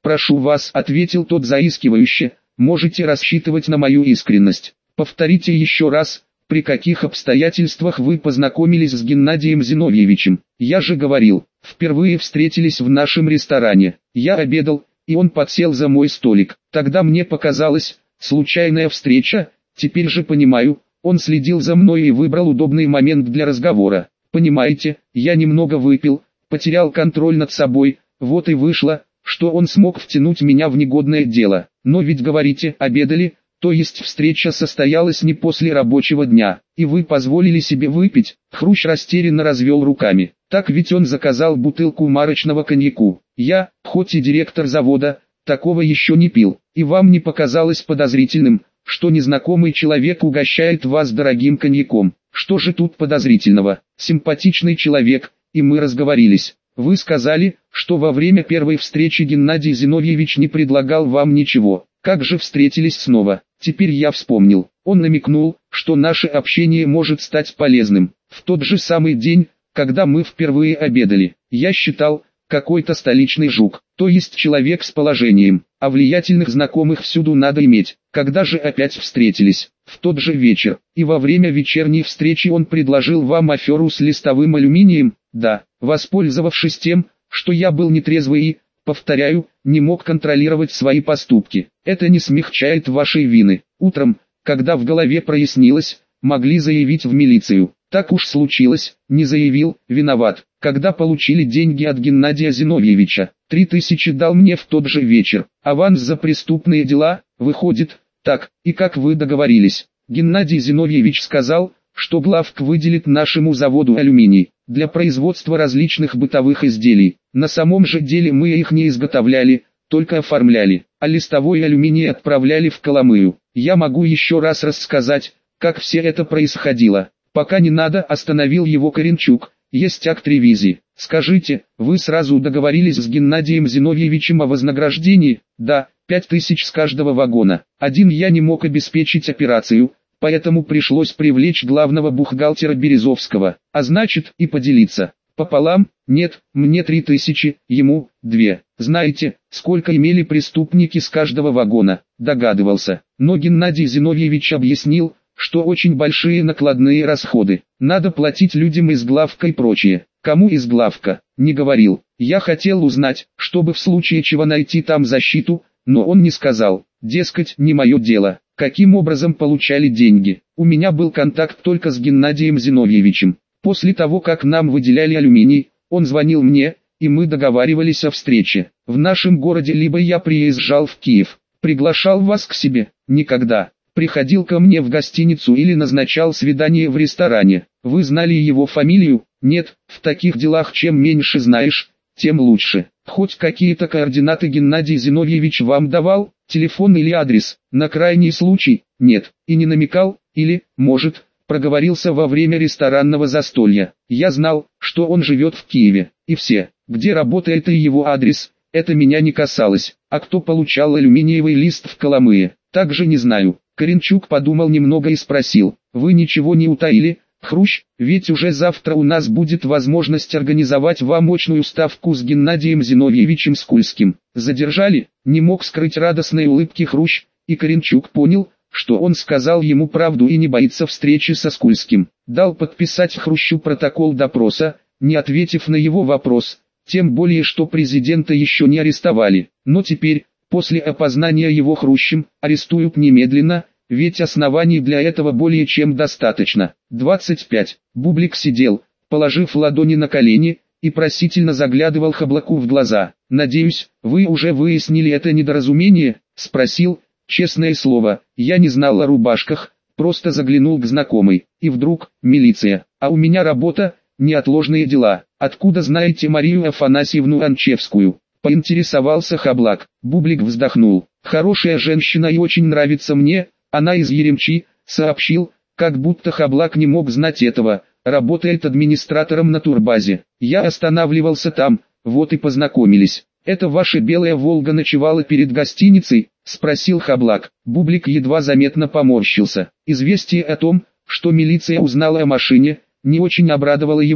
«Прошу вас», — ответил тот заискивающе, — «можете рассчитывать на мою искренность. Повторите еще раз, при каких обстоятельствах вы познакомились с Геннадием Зиновьевичем?» «Я же говорил, впервые встретились в нашем ресторане. Я обедал, и он подсел за мой столик. Тогда мне показалось, случайная встреча, теперь же понимаю, он следил за мной и выбрал удобный момент для разговора. Понимаете, я немного выпил, потерял контроль над собой, вот и вышло, что он смог втянуть меня в негодное дело. Но ведь говорите, обедали, то есть встреча состоялась не после рабочего дня, и вы позволили себе выпить?» Хрущ растерянно развел руками. «Так ведь он заказал бутылку марочного коньяку. Я, хоть и директор завода, такого еще не пил. И вам не показалось подозрительным, что незнакомый человек угощает вас дорогим коньяком? Что же тут подозрительного? Симпатичный человек, и мы разговорились. Вы сказали, что во время первой встречи Геннадий Зиновьевич не предлагал вам ничего. Как же встретились снова? Теперь я вспомнил. Он намекнул, что наше общение может стать полезным. В тот же самый день, когда мы впервые обедали, я считал, какой-то столичный жук, то есть человек с положением, а влиятельных знакомых всюду надо иметь. Когда же опять встретились? В тот же вечер, и во время вечерней встречи он предложил вам аферу с листовым алюминием? Да, воспользовавшись тем, что я был нетрезвый и, повторяю, не мог контролировать свои поступки. Это не смягчает вашей вины. Утром, когда в голове прояснилось, могли заявить в милицию. Так уж случилось, не заявил, виноват. Когда получили деньги от Геннадия Зиновьевича, три тысячи дал мне в тот же вечер. Аванс за преступные дела, выходит, так, и как вы договорились. Геннадий Зиновьевич сказал, что главк выделит нашему заводу алюминий для производства различных бытовых изделий. На самом же деле мы их не изготовляли, только оформляли, а листовой алюминий отправляли в Коломыю. Я могу еще раз рассказать, как все это происходило. Пока не надо, остановил его Коренчук. Есть акт ревизии. Скажите, вы сразу договорились с Геннадием Зиновьевичем о вознаграждении? Да, пять тысяч с каждого вагона. Один я не мог обеспечить операцию, поэтому пришлось привлечь главного бухгалтера Березовского, а значит и поделиться. Пополам? Нет, мне три тысячи, ему две. Знаете, сколько имели преступники с каждого вагона? Догадывался. Но Геннадий Зиновьевич объяснил, что очень большие накладные расходы. Надо платить людям из главка и прочее. Кому из главка? Не говорил. Я хотел узнать, чтобы в случае чего найти там защиту, но он не сказал. Дескать, не мое дело. Каким образом получали деньги? У меня был контакт только с Геннадием Зиновьевичем. После того, как нам выделяли алюминий, он звонил мне, и мы договаривались о встрече. В нашем городе либо я приезжал в Киев, приглашал вас к себе, никогда. Приходил ко мне в гостиницу или назначал свидание в ресторане. Вы знали его фамилию? Нет, в таких делах чем меньше знаешь, тем лучше. Хоть какие-то координаты Геннадий Зиновьевич вам давал, телефон или адрес? На крайний случай, нет, и не намекал, или, может, проговорился во время ресторанного застолья. Я знал, что он живет в Киеве, и все, где работает и его адрес, это меня не касалось. А кто получал алюминиевый лист в Коломые, также не знаю. Коренчук подумал немного и спросил, вы ничего не утаили, Хрущ, ведь уже завтра у нас будет возможность организовать вам очную ставку с Геннадием Зиновьевичем Скульским. Задержали? Не мог скрыть радостной улыбки Хрущ, и Коренчук понял, что он сказал ему правду и не боится встречи со Скульским. Дал подписать Хрущу протокол допроса, не ответив на его вопрос, тем более что президента еще не арестовали, но теперь, после опознания его Хрущем, арестуют немедленно, ведь оснований для этого более чем достаточно. двадцать пять. Бублик сидел, положив ладони на колени, и просительно заглядывал Хоблаку в глаза. «Надеюсь, вы уже выяснили это недоразумение?» — спросил. «Честное слово, я не знал о рубашках, просто заглянул к знакомой, и вдруг, милиция, а у меня работа, неотложные дела. Откуда знаете Марию Афанасьевну Анчевскую?» — поинтересовался Хоблак. Бублик вздохнул. «Хорошая женщина и очень нравится мне, она из Еремчи», — сообщил, как будто Хоблак не мог знать этого, работает администратором на турбазе. «Я останавливался там, вот и познакомились». «Это ваша белая Волга ночевала перед гостиницей?» — спросил Хоблак. Бублик едва заметно поморщился. Известие о том, что милиция узнала о машине, не очень обрадовало его,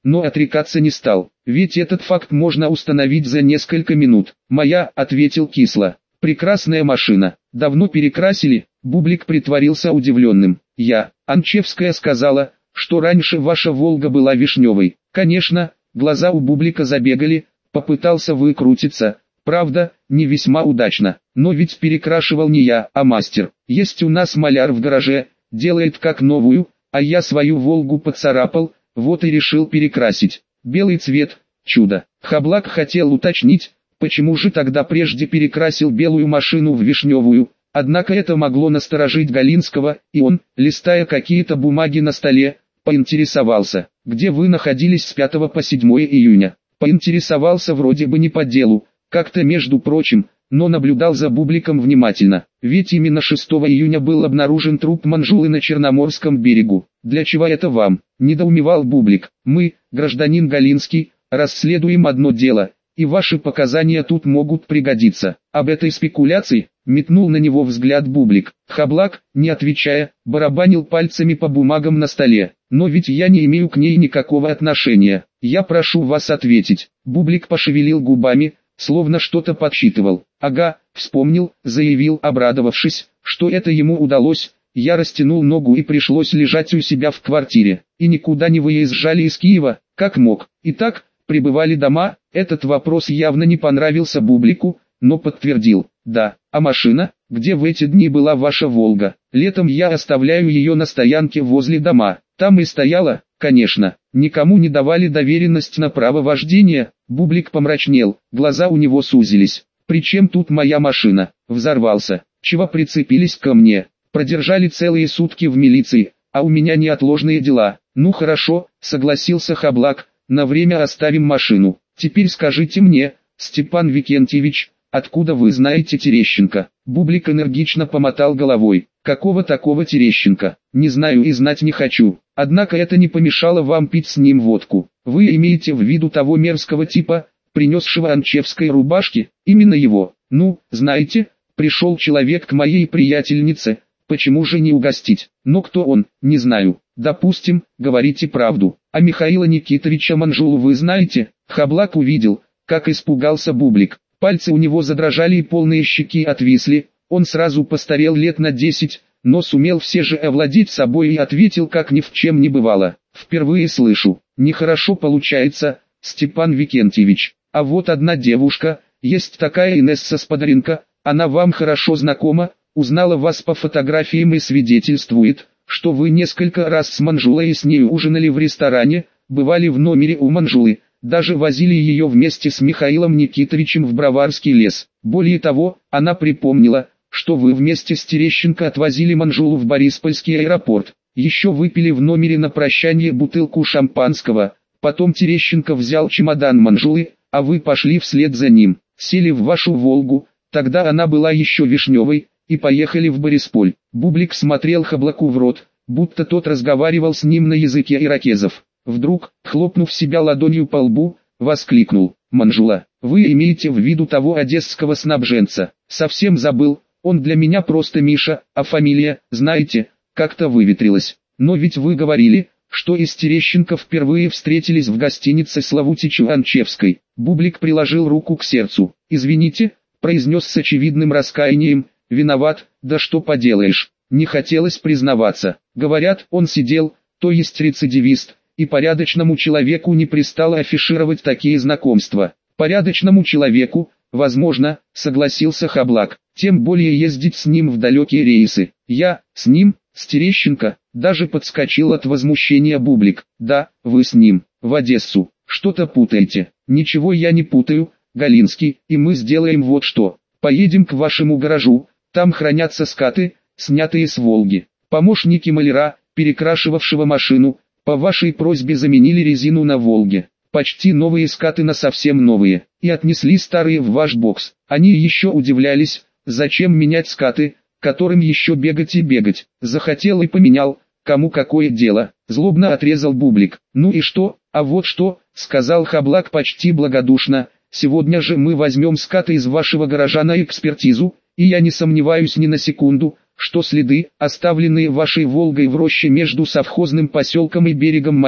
но отрекаться не стал, ведь этот факт можно установить за несколько минут. «Моя», — ответил кисло. «Прекрасная машина. Давно перекрасили?» Бублик притворился удивленным. «Я». Анчевская сказала, что раньше ваша «Волга» была вишневой. Конечно, глаза у Бублика забегали, попытался выкрутиться. Правда, не весьма удачно, но ведь перекрашивал не я, а мастер. Есть у нас маляр в гараже, делает как новую, а я свою «Волгу» поцарапал, вот и решил перекрасить. Белый цвет, чудо. Хаблак хотел уточнить, почему же тогда прежде перекрасил белую машину в вишневую, однако это могло насторожить Галинского, и он, листая какие-то бумаги на столе, поинтересовался, где вы находились с пятого по седьмое июня. Поинтересовался вроде бы не по делу, как-то между прочим, но наблюдал за Бубликом внимательно, ведь именно шестого июня был обнаружен труп Манжулы на Черноморском берегу. «Для чего это вам?» – недоумевал Бублик. «Мы, гражданин Галинский, расследуем одно дело, и ваши показания тут могут пригодиться. Об этой спекуляции», – метнул на него взгляд Бублик. Хаблак, не отвечая, барабанил пальцами по бумагам на столе. «Но ведь я не имею к ней никакого отношения. Я прошу вас ответить». Бублик пошевелил губами, словно что-то подсчитывал. «Ага, вспомнил», — заявил, обрадовавшись, что это ему удалось. «Я растянул ногу и пришлось лежать у себя в квартире, и никуда не выезжали из Киева, как мог. Итак, прибывали дома». Этот вопрос явно не понравился Бублику, но подтвердил. «Да, а машина? Где в эти дни была ваша «Волга»? Летом я оставляю ее на стоянке возле дома. Там и стояла, конечно. Никому не давали доверенность на право вождения». Бублик помрачнел, глаза у него сузились. «При чем тут моя машина?» Взорвался. «Чего прицепились ко мне? Продержали целые сутки в милиции, а у меня неотложные дела». «Ну хорошо», согласился Хаблак, «на время оставим машину. Теперь скажите мне, Степан Викентьевич, откуда вы знаете Терещенко?» Бублик энергично помотал головой. «Какого такого Терещенко? Не знаю и знать не хочу. Однако это не помешало вам пить с ним водку. Вы имеете в виду того мерзкого типа, принесшего анчевской рубашки? Именно его. Ну, знаете, пришел человек к моей приятельнице, почему же не угостить? Но кто он, не знаю. Допустим, говорите правду. А Михаила Никитовича Манжулу вы знаете?» Хаблак увидел, как испугался Бублик. Пальцы у него задрожали и полные щеки отвисли. Он сразу постарел лет на десять, но сумел все же овладеть собой и ответил, как ни в чем не бывало. «Впервые слышу. Нехорошо получается, Степан Викентьевич. А вот одна девушка, есть такая Инесса Сподаренко, она вам хорошо знакома, узнала вас по фотографиям и свидетельствует, что вы несколько раз с Манжулой и с ней ужинали в ресторане, бывали в номере у Манжулы, даже возили ее вместе с Михаилом Никитовичем в Броварский лес. Более того, она припомнила, что вы вместе с Терещенко отвозили Манжулу в Бориспольский аэропорт. Еще выпили в номере на прощание бутылку шампанского, потом Терещенко взял чемодан Манжулы, а вы пошли вслед за ним, сели в вашу «Волгу», тогда она была еще вишневой, и поехали в Борисполь». Бублик смотрел Хаблаку в рот, будто тот разговаривал с ним на языке иракезов. Вдруг, хлопнув себя ладонью по лбу, воскликнул: «Манжула, вы имеете в виду того одесского снабженца? Совсем забыл, он для меня просто Миша, а фамилия, знаете, как-то выветрилась. Но ведь вы говорили, что и с Терещенко впервые встретились в гостинице Славутичу Анчевской». Бублик приложил руку к сердцу. «Извините», произнес с очевидным раскаянием, «виноват, да что поделаешь, не хотелось признаваться. Говорят, он сидел, то есть рецидивист, и порядочному человеку не пристало афишировать такие знакомства». «Порядочному человеку, возможно», согласился Хаблак, «тем более ездить с ним в далекие рейсы». «Я, с ним, с Терещенко?» Даже подскочил от возмущения Бублик. «Да, вы с ним, в Одессу, что-то путаете». «Ничего я не путаю, Галинский, и мы сделаем вот что. Поедем к вашему гаражу, там хранятся скаты, снятые с «Волги». Помощники маляра, перекрашивавшего машину, по вашей просьбе заменили резину на «Волге». Почти новые скаты на совсем новые, и отнесли старые в ваш бокс. Они еще удивлялись, зачем менять скаты, которым еще бегать и бегать. Захотел и поменял, кому какое дело. Злобно отрезал Бублик. «Ну и что, а вот что», сказал Хаблак почти благодушно, «сегодня же мы возьмем скаты из вашего гаража на экспертизу, и я не сомневаюсь ни на секунду, что следы, оставленные вашей «Волгой» в роще между совхозным поселком и берегом моря,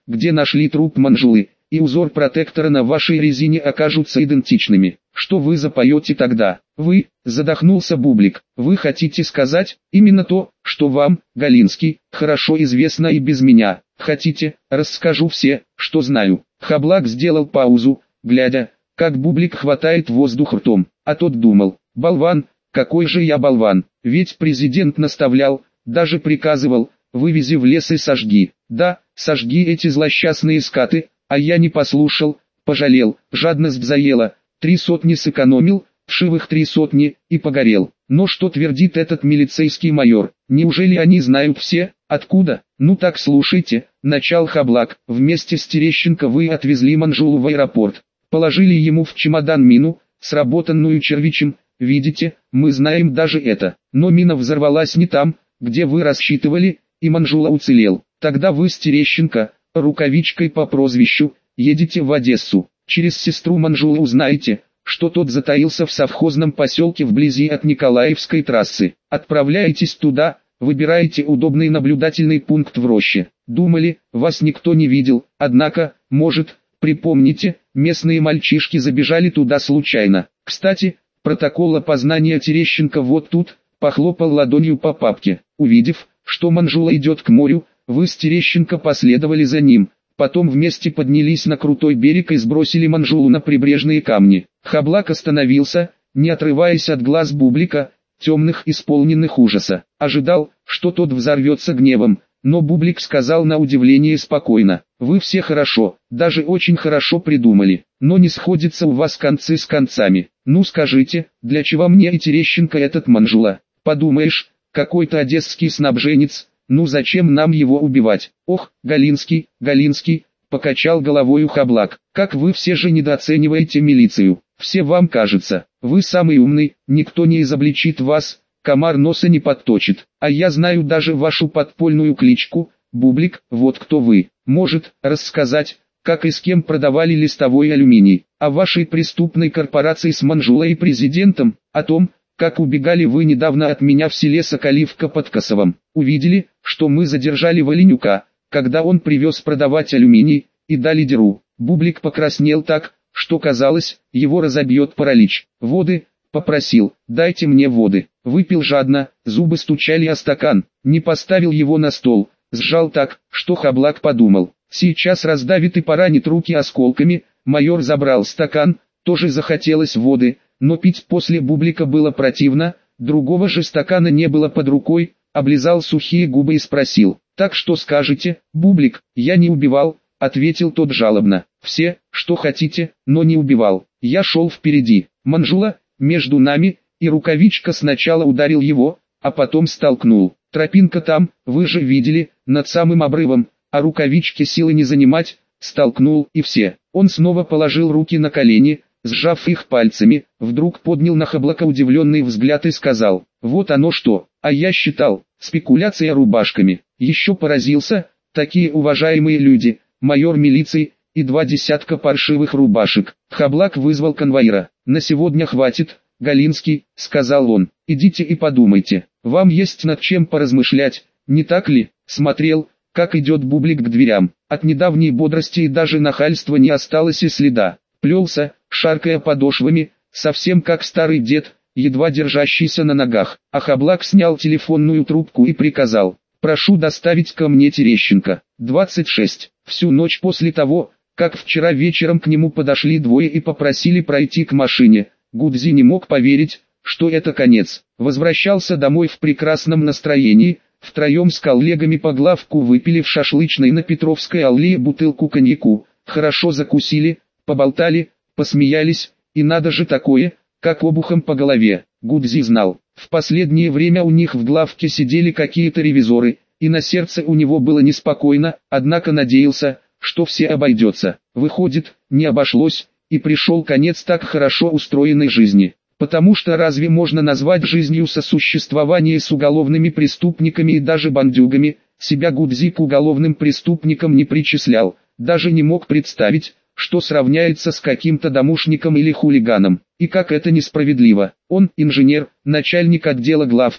где нашли труп Манжулы, и узор протектора на вашей резине окажутся идентичными. Что вы запоете тогда? Вы, задохнулся Бублик, вы хотите сказать, именно то, что вам, Галинский, хорошо известно и без меня. Хотите, расскажу все, что знаю. Хаблак сделал паузу, глядя, как Бублик хватает воздух ртом, а тот думал, болван, какой же я болван, ведь президент наставлял, даже приказывал, вывези в лес и сожги. Да, сожги эти злосчастные скаты, а я не послушал, пожалел, жадность заела, три сотни сэкономил, вшивых три сотни, и погорел. Но что твердит этот милицейский майор? Неужели они знают все? Откуда? Ну так слушайте, начал Хаблак, вместе с Терещенко вы отвезли Манжулу в аэропорт, положили ему в чемодан мину, сработанную Червичем, видите, мы знаем даже это, но мина взорвалась не там, где вы рассчитывали, и Манжула уцелел. Тогда вы с Терещенко, Рукавичкой по прозвищу, едете в Одессу, через сестру Манжулы узнаете, что тот затаился в совхозном поселке вблизи от Николаевской трассы. Отправляетесь туда, выбираете удобный наблюдательный пункт в роще. Думали, вас никто не видел, однако, может, припомните, местные мальчишки забежали туда случайно. Кстати, протокол опознания Терещенко вот тут, похлопал ладонью по папке. Увидев, что Манжула идет к морю, вы с Терещенко последовали за ним. Потом вместе поднялись на крутой берег и сбросили Манжулу на прибрежные камни. Хаблак остановился, не отрываясь от глаз Бублика, темных, исполненных ужаса. Ожидал, что тот взорвется гневом, но Бублик сказал на удивление спокойно. Вы все хорошо, даже очень хорошо придумали, но не сходятся у вас концы с концами. Ну скажите, для чего мне и Терещенко этот Манжула? Подумаешь, какой-то одесский снабженец. Ну зачем нам его убивать? Ох, Галинский, Галинский, покачал головою Хаблак. Как вы все же недооцениваете милицию. Все вам кажется, вы самый умный, никто не изобличит вас, комар носа не подточит. А я знаю даже вашу подпольную кличку, Бублик, вот кто вы. Может, рассказать, как и с кем продавали листовой алюминий, о вашей преступной корпорации с Манжулой и президентом, о том, как убегали вы недавно от меня в селе Соколивка под Косовом. Увидели, что мы задержали Воленюка, когда он привез продавать алюминий, и дали деру. Бублик покраснел так, что казалось, его разобьет паралич. Воды, попросил, дайте мне воды. Выпил жадно, зубы стучали о стакан, не поставил его на стол, сжал так, что Хаблак подумал. Сейчас раздавит и поранит руки осколками. Майор забрал стакан, тоже захотелось воды. Но пить после Бублика было противно, другого же стакана не было под рукой, облизал сухие губы и спросил, «Так что скажете, Бублик?» «Я не убивал», — ответил тот жалобно. «Все, что хотите, но не убивал. Я шел впереди. Манжула, между нами, и Рукавичка сначала ударил его, а потом столкнул. Тропинка там, вы же видели, над самым обрывом, а Рукавичке силы не занимать, столкнул и все». Он снова положил руки на колени, сжав их пальцами, вдруг поднял на Хаблака удивленный взгляд и сказал, «Вот оно что, а я считал, спекуляция рубашками». Еще поразился, такие уважаемые люди, майор милиции, и два десятка паршивых рубашек. Хаблак вызвал конвоира. «На сегодня хватит, Галинский», — сказал он, «идите и подумайте, вам есть над чем поразмышлять, не так ли?» Смотрел, как идет Бублик к дверям, от недавней бодрости и даже нахальства не осталось и следа. Плелся, шаркая подошвами, совсем как старый дед, едва держащийся на ногах. А Хаблак снял телефонную трубку и приказал, «Прошу доставить ко мне Терещенко, двадцать шесть». Всю ночь после того, как вчера вечером к нему подошли двое и попросили пройти к машине, Гудзи не мог поверить, что это конец. Возвращался домой в прекрасном настроении, втроем с коллегами по главку выпили в шашлычной на Петровской аллее бутылку коньяку, хорошо закусили, поболтали, посмеялись, и надо же такое, как обухом по голове. Гудзи знал, в последнее время у них в главке сидели какие-то ревизоры, и на сердце у него было неспокойно, однако надеялся, что все обойдется. Выходит, не обошлось, и пришел конец так хорошо устроенной жизни. Потому что разве можно назвать жизнью сосуществование с уголовными преступниками и даже бандюгами? Себя Гудзи к уголовным преступникам не причислял, даже не мог представить, что сравняется с каким-то домушником или хулиганом. И как это несправедливо. Он инженер, начальник отдела главка,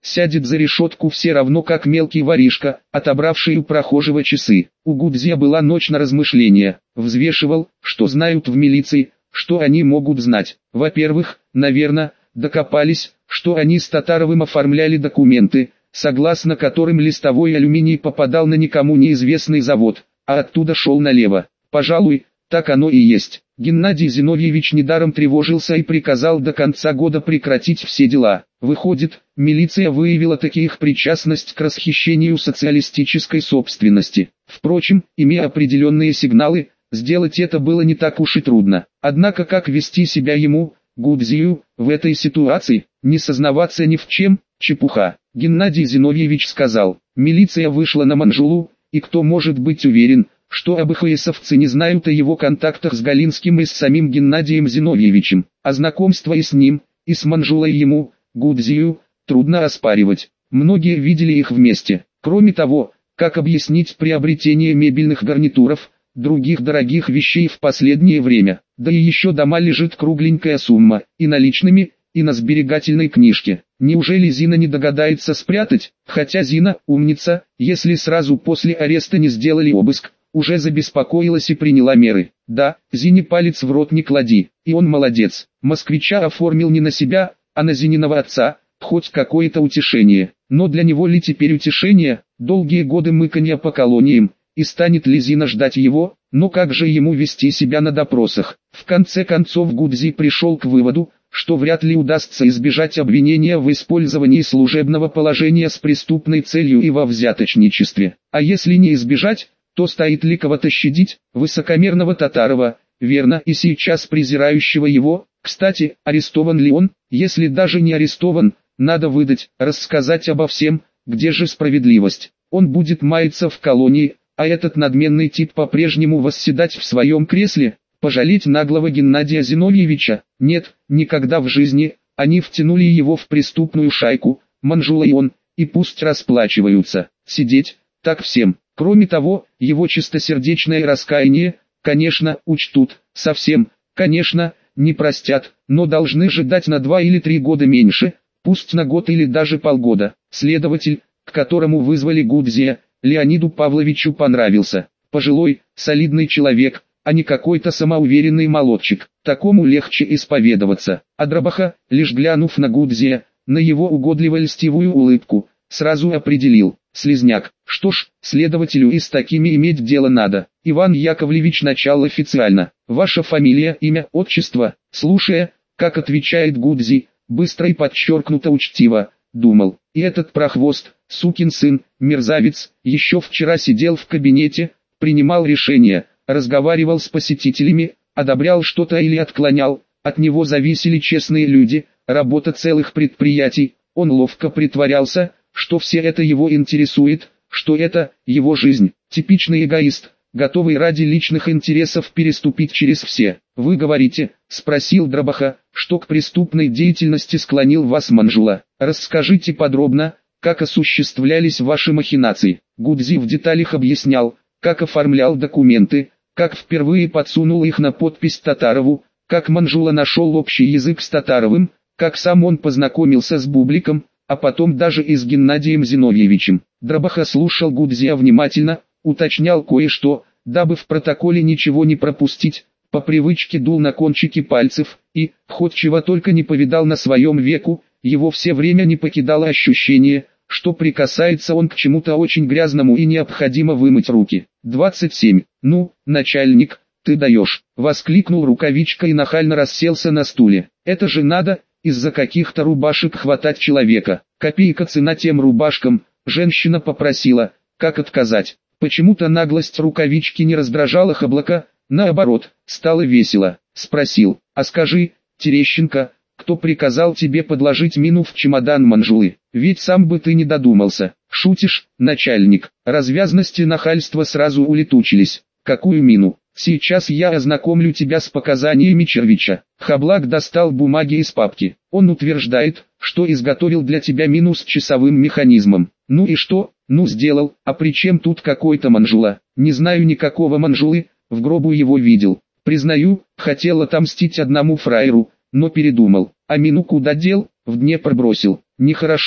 сядет за решетку все равно как мелкий воришка, отобравший у прохожего часы. У Гудзия была ночь на размышления, взвешивал, что знают в милиции, что они могут знать. Во-первых, наверное, докопались, что они с Татаровым оформляли документы, согласно которым листовой алюминий попадал на никому неизвестный завод, а оттуда шел налево. Пожалуй, так оно и есть. Геннадий Зиновьевич недаром тревожился и приказал до конца года прекратить все дела. Выходит, милиция выявила таки их причастность к расхищению социалистической собственности. Впрочем, имея определенные сигналы, сделать это было не так уж и трудно. Однако как вести себя ему, Гудзию, в этой ситуации, не сознаваться ни в чем, чепуха. Геннадий Зиновьевич сказал, милиция вышла на Манжулу, и кто может быть уверен, что АБХСовцы не знают о его контактах с Галинским и с самим Геннадием Зиновьевичем, а знакомство и с ним, и с Манжулой ему, Гудзию, трудно оспаривать. Многие видели их вместе. Кроме того, как объяснить приобретение мебельных гарнитуров, других дорогих вещей в последнее время? Да и еще дома лежит кругленькая сумма, и наличными, и на сберегательной книжке. Неужели Зина не догадается спрятать? Хотя Зина, умница, если сразу после ареста не сделали обыск, уже забеспокоилась и приняла меры. Да, Зине палец в рот не клади, и он молодец. Москвича оформил не на себя, а на Зининого отца, хоть какое-то утешение. Но для него ли теперь утешение, долгие годы мыканья по колониям, и станет ли Зина ждать его? Но как же ему вести себя на допросах? В конце концов Гудзи пришел к выводу, что вряд ли удастся избежать обвинения в использовании служебного положения с преступной целью и во взяточничестве. А если не избежать, то стоит ли кого-то щадить? Высокомерного Татарова, верно, и сейчас презирающего его. Кстати, арестован ли он? Если даже не арестован, надо выдать, рассказать обо всем, где же справедливость. Он будет маяться в колонии, а этот надменный тип по-прежнему восседать в своем кресле. Пожалеть наглого Геннадия Зиновьевича? Нет, никогда в жизни. Они втянули его в преступную шайку, Манжула и он, и пусть расплачиваются. Сидеть, так всем. Кроме того, его чистосердечное раскаяние, конечно, учтут, совсем, конечно, не простят, но должны же дать на два или три года меньше, пусть на год или даже полгода. Следователь, к которому вызвали Гудзия, Леониду Павловичу понравился. Пожилой, солидный человек, а не какой-то самоуверенный молодчик. Такому легче исповедоваться. А Дробаха, лишь глянув на Гудзия, на его угодливо-льстивую улыбку, сразу определил: слизняк. Что ж, следователю и с такими иметь дело надо. Иван Яковлевич, начал официально. Ваша фамилия, имя, отчество? Слушая, как отвечает Гудзи, быстро и подчеркнуто учтиво, думал: и этот прохвост, сукин сын, мерзавец, еще вчера сидел в кабинете, принимал решения, разговаривал с посетителями, одобрял что-то или отклонял, от него зависели честные люди, работа целых предприятий. Он ловко притворялся, что все это его интересует, что это его жизнь. Типичный эгоист, готовый ради личных интересов переступить через все. Вы говорите, спросил Дробаха, что к преступной деятельности склонил вас Манжула. Расскажите подробно, как осуществлялись ваши махинации. Гудзи в деталях объяснял, как оформлял документы, как впервые подсунул их на подпись Татарову, как Манжула нашел общий язык с Татаровым, как сам он познакомился с Бубликом, а потом даже и с Геннадием Зиновьевичем. Дробаха слушал Гудзия внимательно, уточнял кое-что, дабы в протоколе ничего не пропустить, по привычке дул на кончики пальцев, и, хоть чего только не повидал на своем веку, его все время не покидало ощущение, что прикасается он к чему-то очень грязному и необходимо вымыть руки. двадцать семь. «Ну, начальник, ты даешь!» — воскликнул Рукавичка и нахально расселся на стуле. «Это же надо, из-за каких-то рубашек хватать человека. Копейка цена тем рубашкам», — женщина попросила, как отказать. Почему-то наглость Рукавички не раздражала Хаблака, наоборот, стало весело. Спросил: «А скажи, Терещенко, кто приказал тебе подложить мину в чемодан Манжулы? Ведь сам бы ты не додумался». «Шутишь, начальник?» Развязность и нахальство сразу улетучились. «Какую мину? Сейчас я ознакомлю тебя с показаниями Червича». Хаблак достал бумаги из папки. «Он утверждает, что изготовил для тебя мину с часовым механизмом». «Ну и что?» «Ну сделал, а при чем тут какой-то Манжула?» «Не знаю никакого Манжулы, в гробу его видел. Признаю, хотел отомстить одному фраеру, но передумал. А мину куда дел?» «В Днепр бросил». «Нехорошо,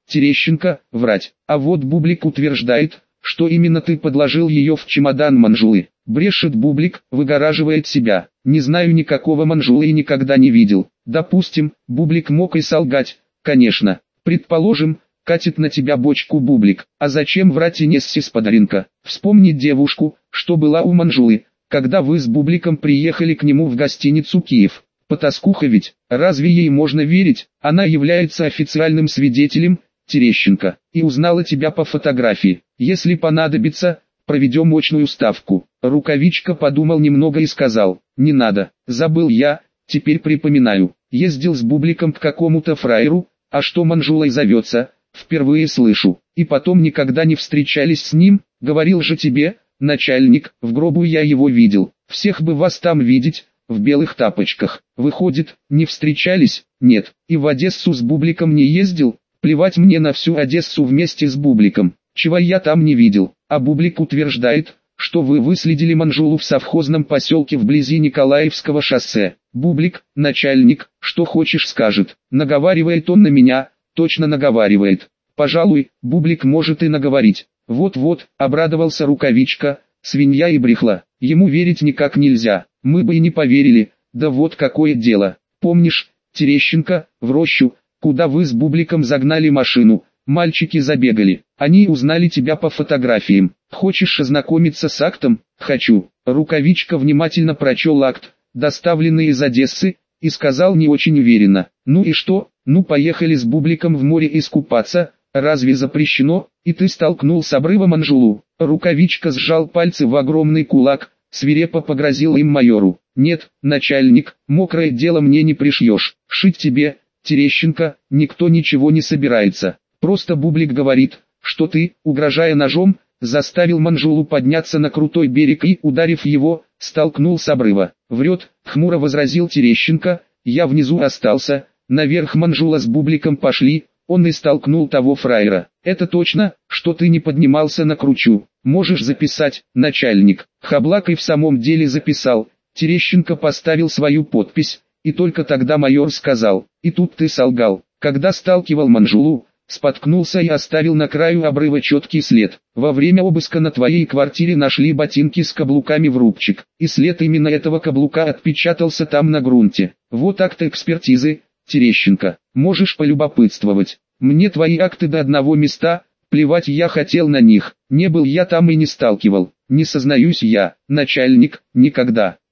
Терещенко, врать. А вот Бублик утверждает, что именно ты подложил ее в чемодан Манжулы. Брешет Бублик, выгораживает себя. Не знаю никакого Манжулы и никогда не видел. Допустим, Бублик мог и солгать, конечно. Предположим, катит на тебя бочку Бублик. А зачем врать Инессе Сподаренко? Вспомни девушку, что была у Манжулы, когда вы с Бубликом приехали к нему в гостиницу «Киев». Потаскуха ведь, разве ей можно верить? Она является официальным свидетелем, Терещенко, и узнала тебя по фотографии. Если понадобится, проведем очную ставку. Рукавичка подумал немного и сказал: не надо, забыл я, теперь припоминаю. Ездил с Бубликом к какому-то фраеру, а что Манжулой зовется, впервые слышу. И потом никогда не встречались с ним, говорил же тебе, начальник, в гробу я его видел. Всех бы вас там видеть, в белых тапочках. Выходит, не встречались? Нет. И в Одессу с Бубликом не ездил? Плевать мне на всю Одессу вместе с Бубликом. Чего я там не видел. А Бублик утверждает, что вы выследили Манжулу в совхозном поселке вблизи Николаевского шоссе. Бублик, начальник, что хочешь скажет. Наговаривает он на меня, точно наговаривает. Пожалуй, Бублик может и наговорить. Вот-вот, обрадовался Рукавичка, свинья и брехла. Ему верить никак нельзя. Мы бы и не поверили. Да вот какое дело. Помнишь, Терещенко, в рощу, куда вы с Бубликом загнали машину, мальчики забегали. Они узнали тебя по фотографиям. Хочешь ознакомиться с актом? Хочу. Рукавичка внимательно прочел акт, доставленный из Одессы, и сказал не очень уверенно: ну и что? Ну поехали с Бубликом в море искупаться, разве запрещено? И ты столкнул с обрыва Манжулу. Рукавичка сжал пальцы в огромный кулак, свирепо погрозил им майору. Нет, начальник, мокрое дело мне не пришьешь. Шить тебе, Терещенко, никто ничего не собирается. Просто Бублик говорит, что ты, угрожая ножом, заставил Манжулу подняться на крутой берег и, ударив его, столкнул с обрыва. Врет, хмуро возразил Терещенко, я внизу остался, наверх Манжула с Бубликом пошли, он и столкнул того фраера. Это точно, что ты не поднимался на кручу. Можешь записать, начальник. Хаблак и в самом деле записал. Терещенко поставил свою подпись, и только тогда майор сказал: и тут ты солгал. Когда сталкивал Манжулу, споткнулся и оставил на краю обрыва четкий след. Во время обыска на твоей квартире нашли ботинки с каблуками в рубчик, и след именно этого каблука отпечатался там на грунте. Вот акт экспертизы, Терещенко, можешь полюбопытствовать. Мне твои акты до одного места, плевать я хотел на них, не был я там и не сталкивал, не сознаюсь я, начальник, никогда.